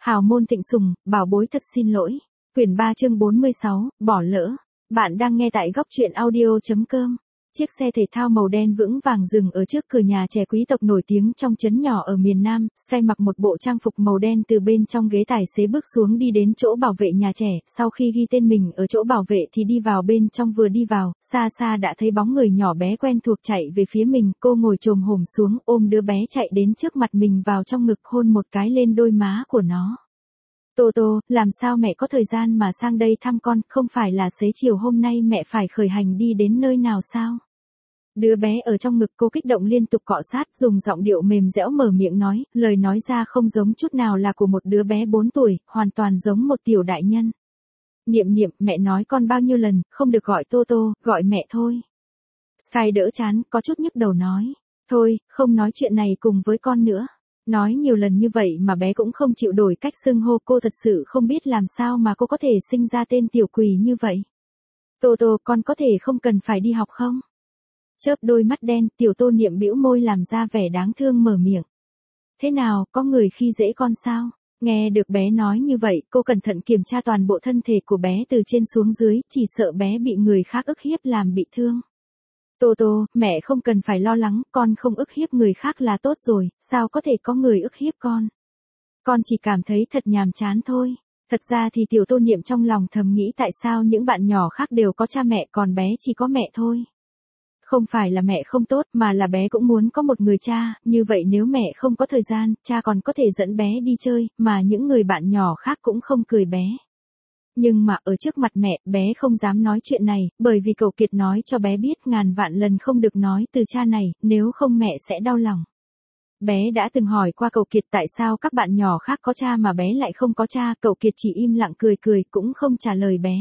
Hào môn Thịnh Sùng, bảo bối thật xin lỗi. Quyển 3 chương 46, bỏ lỡ. Bạn đang nghe tại góc truyện audio.com. Chiếc xe thể thao màu đen vững vàng dừng ở trước cửa nhà trẻ quý tộc nổi tiếng trong trấn nhỏ ở miền Nam. Sky mặc một bộ trang phục màu đen từ bên trong ghế tài xế bước xuống đi đến chỗ bảo vệ nhà trẻ. Sau khi ghi tên mình ở chỗ bảo vệ thì đi vào bên trong, vừa đi vào, xa xa đã thấy bóng người nhỏ bé quen thuộc chạy về phía mình. Cô ngồi chồm hổm xuống ôm đứa bé chạy đến trước mặt mình vào trong ngực, hôn một cái lên đôi má của nó. Tô Tô, làm sao mẹ có thời gian mà sang đây thăm con, không phải là xế chiều hôm nay mẹ phải khởi hành đi đến nơi nào sao? Đứa bé ở trong ngực cô kích động liên tục cọ sát, dùng giọng điệu mềm dẻo mở miệng nói, lời nói ra không giống chút nào là của một đứa bé 4 tuổi, hoàn toàn giống một tiểu đại nhân. Niệm Niệm, mẹ nói con bao nhiêu lần, không được gọi Tô Tô, gọi mẹ thôi. Sky đỡ chán, có chút nhức đầu nói, thôi, không nói chuyện này cùng với con nữa. Nói nhiều lần như vậy mà bé cũng không chịu đổi cách xưng hô, cô thật sự không biết làm sao mà cô có thể sinh ra tên tiểu quỷ như vậy. Tô Tô, con có thể không cần phải đi học không? Chớp đôi mắt đen, tiểu Tô Niệm bĩu môi làm ra vẻ đáng thương mở miệng. Thế nào, có người khi dễ con sao? Nghe được bé nói như vậy, cô cẩn thận kiểm tra toàn bộ thân thể của bé từ trên xuống dưới, chỉ sợ bé bị người khác ức hiếp làm bị thương. Tô Tô, mẹ không cần phải lo lắng, con không ức hiếp người khác là tốt rồi, sao có thể có người ức hiếp con? Con chỉ cảm thấy thật nhàm chán thôi. Thật ra thì tiểu Tô Niệm trong lòng thầm nghĩ tại sao những bạn nhỏ khác đều có cha mẹ còn bé chỉ có mẹ thôi. Không phải là mẹ không tốt mà là bé cũng muốn có một người cha, như vậy nếu mẹ không có thời gian, cha còn có thể dẫn bé đi chơi, mà những người bạn nhỏ khác cũng không cười bé. Nhưng mà ở trước mặt mẹ, bé không dám nói chuyện này, bởi vì cậu Kiệt nói cho bé biết ngàn vạn lần không được nói từ cha này, nếu không mẹ sẽ đau lòng. Bé đã từng hỏi qua cậu Kiệt tại sao các bạn nhỏ khác có cha mà bé lại không có cha, cậu Kiệt chỉ im lặng cười cười cũng không trả lời bé.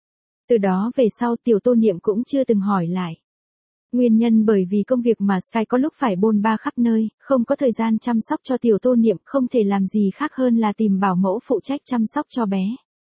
Từ đó về sau tiểu Tô Niệm cũng chưa từng hỏi lại. Nguyên nhân bởi vì công việc mà Sky có lúc phải bôn ba khắp nơi, không có thời gian chăm sóc cho tiểu Tô Niệm, không thể làm gì khác hơn là tìm bảo mẫu phụ trách chăm sóc cho bé.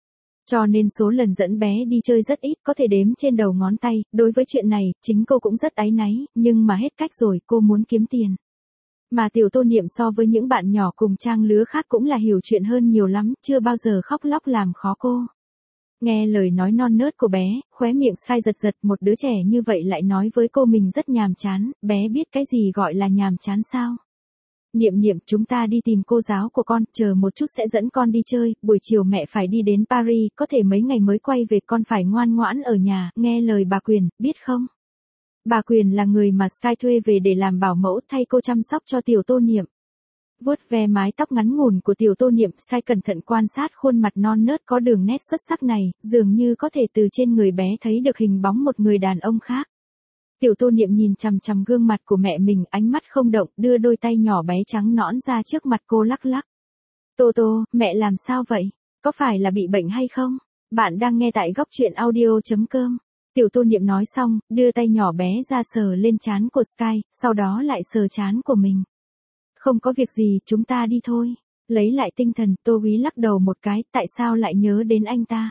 Cho nên số lần dẫn bé đi chơi rất ít, có thể đếm trên đầu ngón tay. Đối với chuyện này, chính cô cũng rất áy náy, nhưng mà hết cách rồi, cô muốn kiếm tiền. Mà tiểu Tô Niệm so với những bạn nhỏ cùng trang lứa khác cũng là hiểu chuyện hơn nhiều lắm, chưa bao giờ khóc lóc làm khó cô. Nghe lời nói non nớt của bé, khóe miệng Sky giật giật, một đứa trẻ như vậy lại nói với cô mình rất nhàm chán, bé biết cái gì gọi là nhàm chán sao? Niệm Niệm, chúng ta đi tìm cô giáo của con, chờ một chút sẽ dẫn con đi chơi, buổi chiều mẹ phải đi đến Paris, có thể mấy ngày mới quay về, con phải ngoan ngoãn ở nhà, nghe lời bà Quyền, biết không? Bà Quyền là người mà Sky thuê về để làm bảo mẫu thay cô chăm sóc cho tiểu Tô Niệm. Vuốt ve mái tóc ngắn ngủn của tiểu Tô Niệm, Sky cẩn thận quan sát khuôn mặt non nớt có đường nét xuất sắc này, dường như có thể từ trên người bé thấy được hình bóng một người đàn ông khác. Tiểu Tô Niệm nhìn chằm chằm gương mặt của mẹ mình, ánh mắt không động, đưa đôi tay nhỏ bé trắng nõn ra trước mặt cô lắc lắc. Tô Tô, mẹ làm sao vậy? Có phải là bị bệnh hay không? Bạn đang nghe tại góc truyện audio.com. Tiểu Tô Niệm nói xong, đưa tay nhỏ bé ra sờ lên trán của Sky, sau đó lại sờ trán của mình. Không có việc gì, chúng ta đi thôi. Lấy lại tinh thần, Tô Úy lắc đầu một cái, tại sao lại nhớ đến anh ta?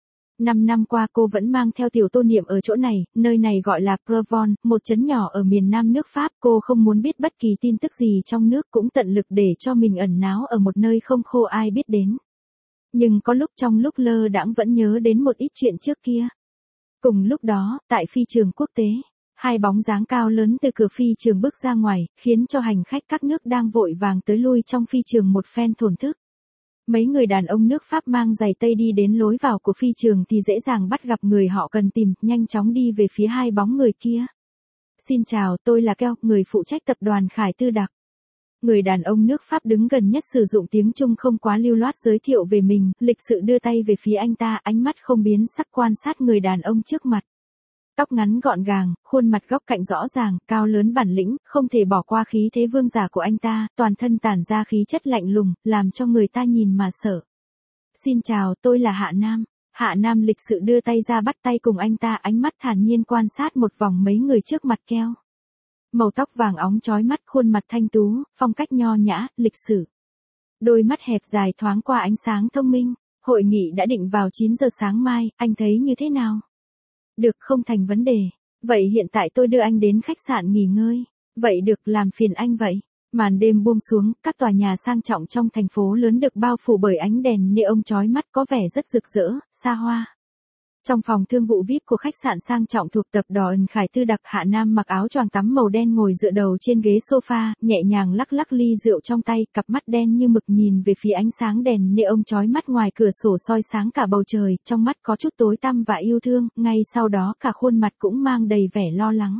5 năm qua cô vẫn mang theo tiểu Tô Niệm ở chỗ này, nơi này gọi là Provence, một trấn nhỏ ở miền nam nước Pháp. Cô không muốn biết bất kỳ tin tức gì trong nước, cũng tận lực để cho mình ẩn náu ở một nơi không khô ai biết đến. Nhưng có lúc trong lúc lơ đãng vẫn nhớ đến một ít chuyện trước kia. Cùng lúc đó, tại phi trường quốc tế, hai bóng dáng cao lớn từ cửa phi trường bước ra ngoài, khiến cho hành khách các nước đang vội vàng tới lui trong phi trường một phen thổn thức. Mấy người đàn ông nước Pháp mang giày tây đi đến lối vào của phi trường thì dễ dàng bắt gặp người họ cần tìm, nhanh chóng đi về phía hai bóng người kia. Xin chào, tôi là Keo, người phụ trách tập đoàn Khải Tư Đặc. Người đàn ông nước Pháp đứng gần nhất sử dụng tiếng Trung không quá lưu loát giới thiệu về mình, lịch sự đưa tay về phía anh ta, ánh mắt không biến sắc quan sát người đàn ông trước mặt. Tóc ngắn gọn gàng, khuôn mặt góc cạnh rõ ràng, cao lớn bản lĩnh, không thể bỏ qua khí thế vương giả của anh ta, toàn thân tản ra khí chất lạnh lùng, làm cho người ta nhìn mà sợ. Xin chào, tôi là Hạ Nam. Hạ Nam lịch sự đưa tay ra bắt tay cùng anh ta, ánh mắt thản nhiên quan sát một vòng mấy người trước mặt Keo. Màu tóc vàng óng chói mắt, khuôn mặt thanh tú, phong cách nho nhã, lịch sự. Đôi mắt hẹp dài thoáng qua ánh sáng thông minh. Hội nghị đã định vào 9 giờ sáng mai, anh thấy như thế nào? Được, không thành vấn đề. Vậy hiện tại tôi đưa anh đến khách sạn nghỉ ngơi. Vậy được, làm phiền anh vậy. Màn đêm buông xuống, các tòa nhà sang trọng trong thành phố lớn được bao phủ bởi ánh đèn neon chói mắt có vẻ rất rực rỡ, xa hoa. Trong phòng thương vụ VIP của khách sạn sang trọng thuộc tập đoàn Khải Tư Đặc, Hạ Nam mặc áo choàng tắm màu đen ngồi dựa đầu trên ghế sofa, nhẹ nhàng lắc lắc ly rượu trong tay, cặp mắt đen như mực nhìn về phía ánh sáng đèn neon chói mắt ngoài cửa sổ soi sáng cả bầu trời, trong mắt có chút tối tăm và yêu thương, ngay sau đó cả khuôn mặt cũng mang đầy vẻ lo lắng.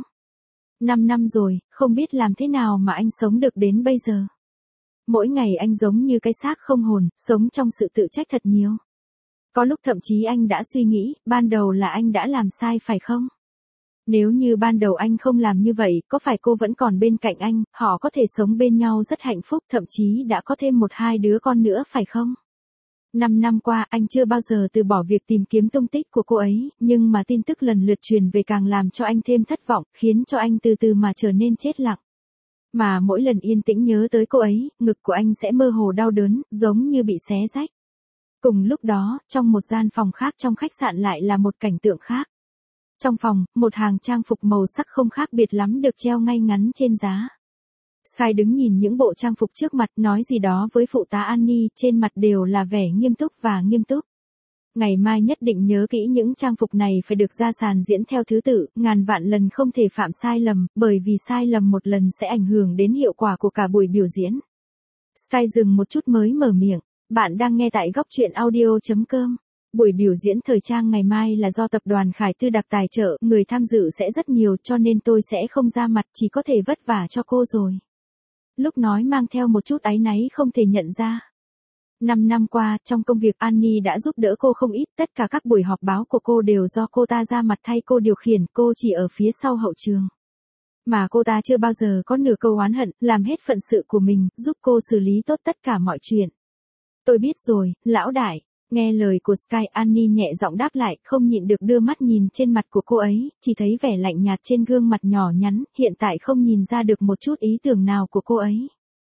5 năm rồi, không biết làm thế nào mà anh sống được đến bây giờ. Mỗi ngày anh giống như cái xác không hồn, sống trong sự tự trách thật nhiều. Có lúc thậm chí anh đã suy nghĩ, ban đầu là anh đã làm sai phải không? Nếu như ban đầu anh không làm như vậy, có phải cô vẫn còn bên cạnh anh, họ có thể sống bên nhau rất hạnh phúc, thậm chí đã có thêm 1-2 đứa con nữa phải không? 5 năm qua, anh chưa bao giờ từ bỏ việc tìm kiếm tung tích của cô ấy, nhưng mà tin tức lần lượt truyền về càng làm cho anh thêm thất vọng, khiến cho anh từ từ mà trở nên chết lặng. Mà mỗi lần yên tĩnh nhớ tới cô ấy, ngực của anh sẽ mơ hồ đau đớn, giống như bị xé rách. Cùng lúc đó, trong một gian phòng khác trong khách sạn lại là một cảnh tượng khác. Trong phòng, một hàng trang phục màu sắc không khác biệt lắm được treo ngay ngắn trên giá. Sky đứng nhìn những bộ trang phục trước mặt, nói gì đó với phụ tá Annie, trên mặt đều là vẻ nghiêm túc và nghiêm túc. Ngày mai nhất định nhớ kỹ những trang phục này phải được ra sàn diễn theo thứ tự, ngàn vạn lần không thể phạm sai lầm, bởi vì sai lầm một lần sẽ ảnh hưởng đến hiệu quả của cả buổi biểu diễn. Sky dừng một chút mới mở miệng. Bạn đang nghe tại góc truyện audio.com. Buổi biểu diễn thời trang ngày mai là do tập đoàn Khải Tư Đặc tài trợ, người tham dự sẽ rất nhiều cho nên tôi sẽ không ra mặt, chỉ có thể vất vả cho cô rồi. Lúc nói mang theo một chút áy náy không thể nhận ra. 5 năm qua, trong công việc Annie đã giúp đỡ cô không ít, tất cả các buổi họp báo của cô đều do cô ta ra mặt thay cô điều khiển, cô chỉ ở phía sau hậu trường. Mà cô ta chưa bao giờ có nửa câu oán hận, làm hết phận sự của mình, giúp cô xử lý tốt tất cả mọi chuyện. Tôi biết rồi, lão đại. Nghe lời của Sky, Annie nhẹ giọng đáp lại, không nhịn được đưa mắt nhìn trên mặt của cô ấy, chỉ thấy vẻ lạnh nhạt trên gương mặt nhỏ nhắn, hiện tại không nhìn ra được một chút ý tưởng nào của cô ấy.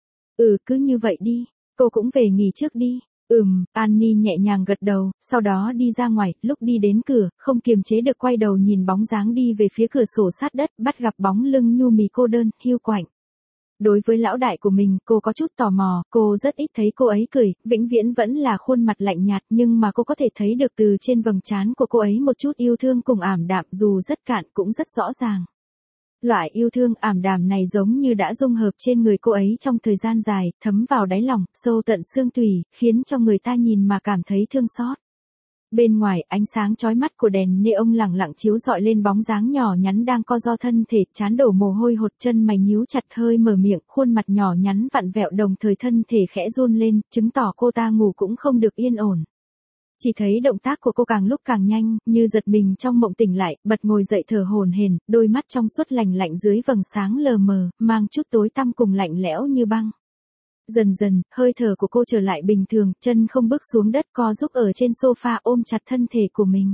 Cứ như vậy đi, cô cũng về nghỉ trước đi. Annie nhẹ nhàng gật đầu, sau đó đi ra ngoài, lúc đi đến cửa, không kiềm chế được quay đầu nhìn bóng dáng đi về phía cửa sổ sát đất, bắt gặp bóng lưng nhu mì cô đơn, hiu quạnh. Đối với lão đại của mình, cô có chút tò mò, cô rất ít thấy cô ấy cười, vĩnh viễn vẫn là khuôn mặt lạnh nhạt, nhưng mà cô có thể thấy được từ trên vầng trán của cô ấy một chút yêu thương cùng ảm đạm, dù rất cạn cũng rất rõ ràng. Loại yêu thương ảm đạm này giống như đã dung hợp trên người cô ấy trong thời gian dài, thấm vào đáy lòng, sâu tận xương tủy, khiến cho người ta nhìn mà cảm thấy thương xót. Bên ngoài, ánh sáng chói mắt của đèn neon lẳng lặng chiếu rọi lên bóng dáng nhỏ nhắn đang co ro thân thể, trán đổ mồ hôi hột, chân mày nhíu chặt, hơi mở miệng, khuôn mặt nhỏ nhắn vặn vẹo, đồng thời thân thể khẽ run lên, chứng tỏ cô ta ngủ cũng không được yên ổn. Chỉ thấy động tác của cô càng lúc càng nhanh, như giật mình trong mộng tỉnh lại, bật ngồi dậy thở hổn hển, đôi mắt trong suốt lạnh lạnh dưới vầng sáng lờ mờ, mang chút tối tăm cùng lạnh lẽo như băng. Dần dần, hơi thở của cô trở lại bình thường, chân không bước xuống đất, co giúp ở trên sofa ôm chặt thân thể của mình.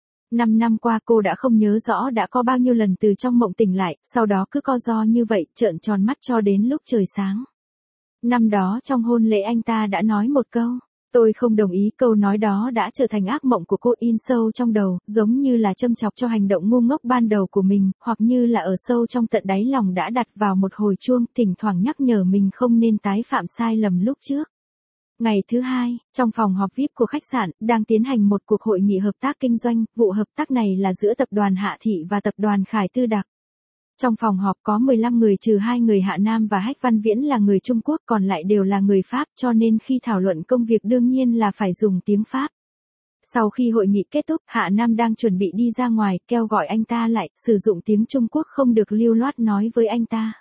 5 năm qua cô đã không nhớ rõ đã có bao nhiêu lần từ trong mộng tỉnh lại, sau đó cứ co ro như vậy, trợn tròn mắt cho đến lúc trời sáng. Năm đó trong hôn lễ anh ta đã nói một câu. Tôi không đồng ý, câu nói đó đã trở thành ác mộng của cô, in sâu trong đầu, giống như là châm chọc cho hành động ngu ngốc ban đầu của mình, hoặc như là ở sâu trong tận đáy lòng đã đặt vào một hồi chuông, thỉnh thoảng nhắc nhở mình không nên tái phạm sai lầm lúc trước. Ngày thứ hai, trong phòng họp VIP của khách sạn, đang tiến hành một cuộc hội nghị hợp tác kinh doanh, vụ hợp tác này là giữa tập đoàn Hạ Thị và tập đoàn Khải Tư Đặc. Trong phòng họp có 15 người trừ 2 người Hạ Nam và Hách Văn Viễn là người Trung Quốc, còn lại đều là người Pháp, cho nên khi thảo luận công việc đương nhiên là phải dùng tiếng Pháp. Sau khi hội nghị kết thúc, Hạ Nam đang chuẩn bị đi ra ngoài, kêu gọi anh ta lại, sử dụng tiếng Trung Quốc không được lưu loát nói với anh ta.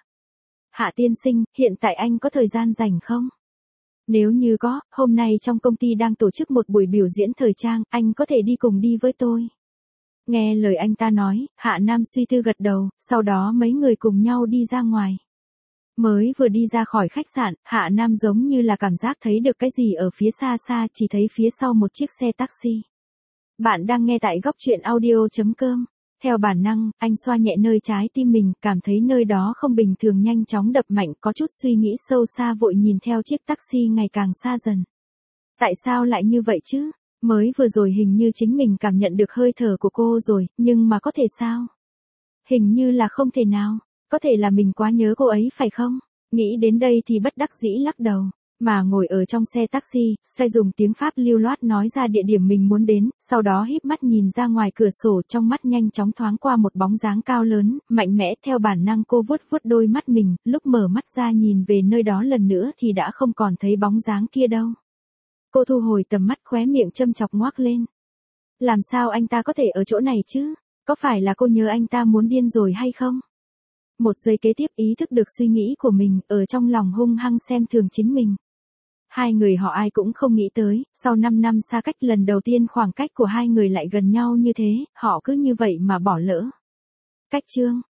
Hạ tiên sinh, hiện tại anh có thời gian rảnh không? Nếu như có, hôm nay trong công ty đang tổ chức một buổi biểu diễn thời trang, anh có thể đi cùng đi với tôi. Nghe lời anh ta nói, Hạ Nam suy tư gật đầu, sau đó mấy người cùng nhau đi ra ngoài. Mới vừa đi ra khỏi khách sạn, Hạ Nam giống như là cảm giác thấy được cái gì ở phía xa xa, chỉ thấy phía sau một chiếc xe taxi. Bạn đang nghe tại góc truyện audio.com. Theo bản năng, anh xoa nhẹ nơi trái tim mình, cảm thấy nơi đó không bình thường, nhanh chóng đập mạnh, có chút suy nghĩ sâu xa, vội nhìn theo chiếc taxi ngày càng xa dần. Tại sao lại như vậy chứ? Mới vừa rồi hình như chính mình cảm nhận được hơi thở của cô rồi, nhưng mà có thể sao? Hình như là không thể nào, có thể là mình quá nhớ cô ấy phải không? Nghĩ đến đây thì bất đắc dĩ lắc đầu. Mà ngồi ở trong xe taxi, Sai dùng tiếng Pháp lưu loát nói ra địa điểm mình muốn đến, sau đó híp mắt nhìn ra ngoài cửa sổ, trong mắt nhanh chóng thoáng qua một bóng dáng cao lớn, mạnh mẽ. Theo bản năng cô vuốt vuốt đôi mắt mình, lúc mở mắt ra nhìn về nơi đó lần nữa thì đã không còn thấy bóng dáng kia đâu. Cô thu hồi tầm mắt, khóe miệng châm chọc ngoác lên. Làm sao anh ta có thể ở chỗ này chứ? Có phải là cô nhớ anh ta muốn điên rồi hay không? Một giây kế tiếp ý thức được suy nghĩ của mình, ở trong lòng hung hăng xem thường chính mình. Hai người họ ai cũng không nghĩ tới, sau 5 năm xa cách lần đầu tiên khoảng cách của hai người lại gần nhau như thế, họ cứ như vậy mà bỏ lỡ. Cách chương